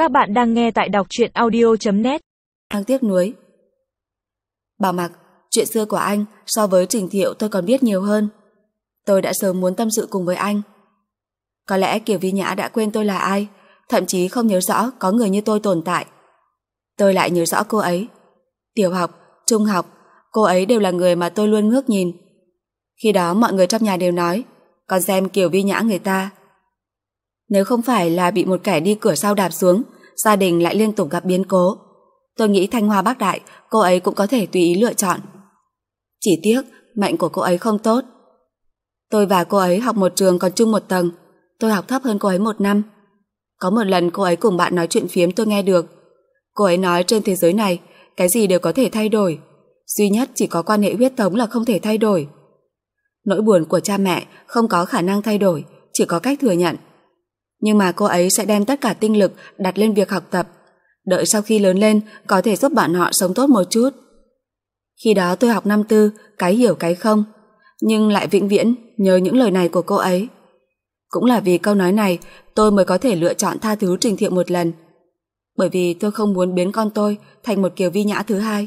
Các bạn đang nghe tại đọc truyện audio.net. Đang tiếc nuối. Bảo Mặc, chuyện xưa của anh so với Trình Thiệu tôi còn biết nhiều hơn. Tôi đã sớm muốn tâm sự cùng với anh. Có lẽ Kiều Vi Nhã đã quên tôi là ai, thậm chí không nhớ rõ có người như tôi tồn tại. Tôi lại nhớ rõ cô ấy. Tiểu học, trung học, cô ấy đều là người mà tôi luôn ngước nhìn. Khi đó mọi người trong nhà đều nói, con xem Kiều Vi Nhã người ta. Nếu không phải là bị một kẻ đi cửa sau đạp xuống, gia đình lại liên tục gặp biến cố, tôi nghĩ Thanh Hoa Bắc Đại cô ấy cũng có thể tùy ý lựa chọn. Chỉ tiếc mệnh của cô ấy không tốt. Tôi và cô ấy học một trường còn chung một tầng. Tôi học thấp hơn cô ấy 1 năm. Có một lần cô ấy cùng bạn nói chuyện phiếm tôi nghe được. Cô ấy nói trên thế giới này cái gì đều có thể thay đổi, duy nhất chỉ có quan hệ huyết thống là không thể thay đổi. Nỗi buồn của cha mẹ không có khả năng thay đổi, chỉ có cách thừa nhận. Nhưng mà cô ấy sẽ đem tất cả tinh lực đặt lên việc học tập, đợi sau khi lớn lên có thể giúp bọn họ sống tốt một chút. Khi đó tôi học năm tư, cái hiểu cái không, nhưng lại vĩnh viễn nhớ những lời này của cô ấy. Cũng là vì câu nói này tôi mới có thể lựa chọn tha thứ Trình Thiệu một lần, bởi vì tôi không muốn biến con tôi thành một Kiều Vi Nhã thứ hai.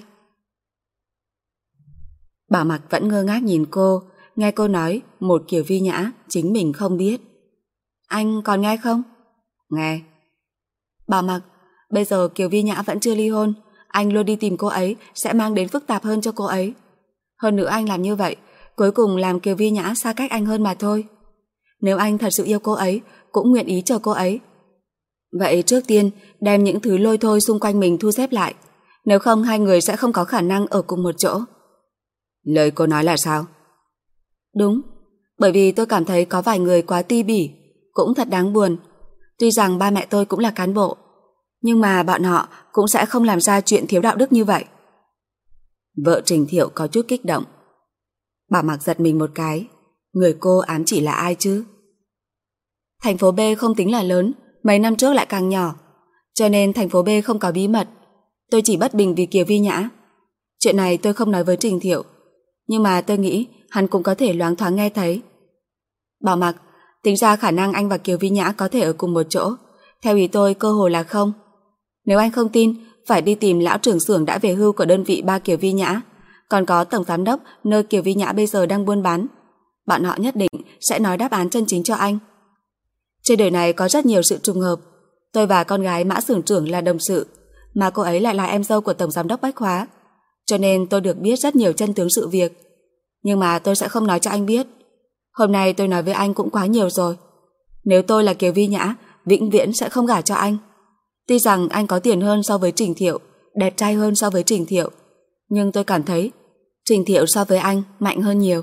Bảo Mặc vẫn ngơ ngác nhìn cô, nghe cô nói một Kiều Vi Nhã chính mình không biết. Anh còn nghe không? Nghe. Bảo Mặc, bây giờ Kiều Vi Nhã vẫn chưa ly hôn, anh luôn đi tìm cô ấy sẽ mang đến phức tạp hơn cho cô ấy. Hơn nữa anh làm như vậy cuối cùng làm Kiều Vi Nhã xa cách anh hơn mà thôi. Nếu anh thật sự yêu cô ấy, cũng nguyện ý chờ cô ấy, vậy trước tiên đem những thứ lôi thôi xung quanh mình thu xếp lại, nếu không hai người sẽ không có khả năng ở cùng một chỗ. Lời cô nói là sao? Đúng, bởi vì tôi cảm thấy có vài người quá ti bỉ, cũng thật đáng buồn. Tuy rằng ba mẹ tôi cũng là cán bộ, nhưng mà bọn họ cũng sẽ không làm ra chuyện thiếu đạo đức như vậy. Vợ Trình Thiệu có chút kích động. Bảo Mặc giật mình một cái. Người cô ám chỉ là ai chứ? Thành phố B không tính là lớn, mấy năm trước lại càng nhỏ, cho nên thành phố B không có bí mật. Tôi chỉ bất bình vì Kiều Vi Nhã. Chuyện này tôi không nói với Trình Thiệu, nhưng mà tôi nghĩ hắn cũng có thể loáng thoáng nghe thấy. Bảo Mặc, tính ra khả năng anh và Kiều Vi Nhã có thể ở cùng một chỗ, theo ý tôi cơ hồ là không. Nếu anh không tin, phải đi tìm lão trưởng xưởng đã về hưu của đơn vị ba Kiều Vi Nhã, còn có tổng giám đốc nơi Kiều Vi Nhã bây giờ đang buôn bán. Bọn họ nhất định sẽ nói đáp án chân chính cho anh. Trên đời này có rất nhiều sự trùng hợp. Tôi và con gái Mã xưởng trưởng là đồng sự, mà cô ấy lại là em dâu của tổng giám đốc Bách Hóa, cho nên tôi được biết rất nhiều chân tướng sự việc. Nhưng mà tôi sẽ không nói cho anh biết. Hôm nay tôi nói với anh cũng quá nhiều rồi. Nếu tôi là Kiều Vi Nhã, vĩnh viễn sẽ không gả cho anh. Tuy rằng anh có tiền hơn so với Trình Thiệu, đẹp trai hơn so với Trình Thiệu, nhưng tôi cảm thấy Trình Thiệu so với anh mạnh hơn nhiều.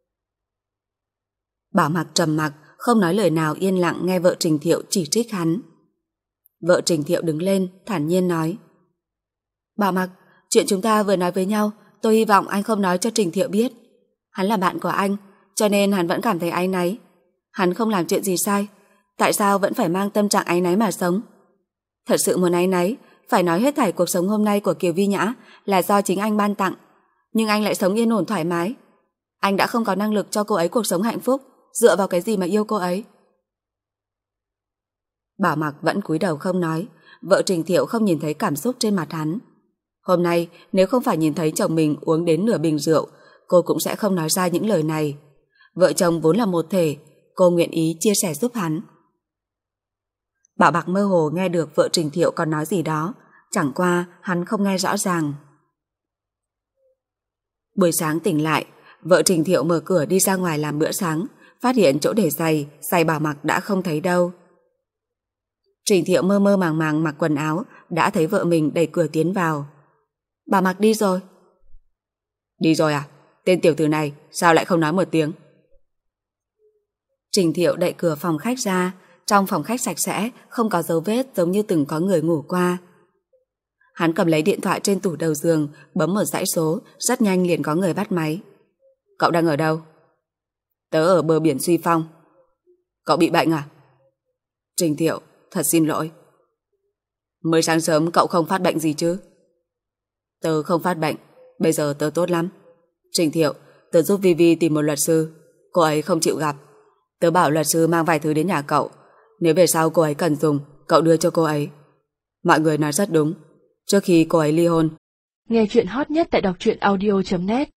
Bảo Mặc trầm mặc, không nói lời nào, yên lặng nghe vợ Trình Thiệu chỉ trích hắn. Vợ Trình Thiệu đứng lên, thản nhiên nói: Bảo Mặc, chuyện chúng ta vừa nói với nhau, tôi hy vọng anh không nói cho Trình Thiệu biết. Hắn là bạn của anh, cho nên hắn vẫn cảm thấy áy náy. Hắn không làm chuyện gì sai, tại sao vẫn phải mang tâm trạng áy náy mà sống? Thật sự muốn áy náy, phải nói hết thảy cuộc sống hôm nay của Kiều Vi Nhã là do chính anh ban tặng, nhưng anh lại sống yên ổn thoải mái. Anh đã không có năng lực cho cô ấy cuộc sống hạnh phúc, dựa vào cái gì mà yêu cô ấy? Bảo Mặc vẫn cúi đầu không nói. Vợ Trình Thiệu không nhìn thấy cảm xúc trên mặt hắn. Hôm nay nếu không phải nhìn thấy chồng mình uống đến nửa bình rượu, cô cũng sẽ không nói ra những lời này. Vợ chồng vốn là một thể, cô nguyện ý chia sẻ giúp hắn. Bảo Mặc mơ hồ nghe được vợ Trình Thiệu còn nói gì đó, chẳng qua hắn không nghe rõ ràng. Buổi sáng tỉnh lại, vợ Trình Thiệu mở cửa đi ra ngoài làm bữa sáng, phát hiện chỗ để giày Bảo Mặc đã không thấy đâu. Trình Thiệu mơ mơ màng màng mặc quần áo, đã thấy vợ mình đẩy cửa tiến vào. Bảo Mặc đi rồi. Đi rồi à? Tên tiểu tử này sao lại không nói một tiếng? Trình Thiệu đẩy cửa phòng khách ra. Trong phòng khách sạch sẽ, không có dấu vết, giống như từng có người ngủ qua. Hắn cầm lấy điện thoại trên tủ đầu giường, bấm một dãy số, rất nhanh liền có người bắt máy. Cậu đang ở đâu? Tớ ở bờ biển Suy Phong. Cậu bị bệnh à? Trình Thiệu, thật xin lỗi. Mới sáng sớm cậu không phát bệnh gì chứ? Tớ không phát bệnh, bây giờ tớ tốt lắm. Trình Thiệu, tớ giúp Vivi tìm một luật sư. Cô ấy không chịu gặp. Tớ bảo luật sư mang vài thứ đến nhà cậu. Nếu về sau cô ấy cần dùng, cậu đưa cho cô ấy. Mọi người nói rất đúng. Trước khi cô ấy ly hôn, Nghe chuyện hot nhất tại đọc truyện audio.net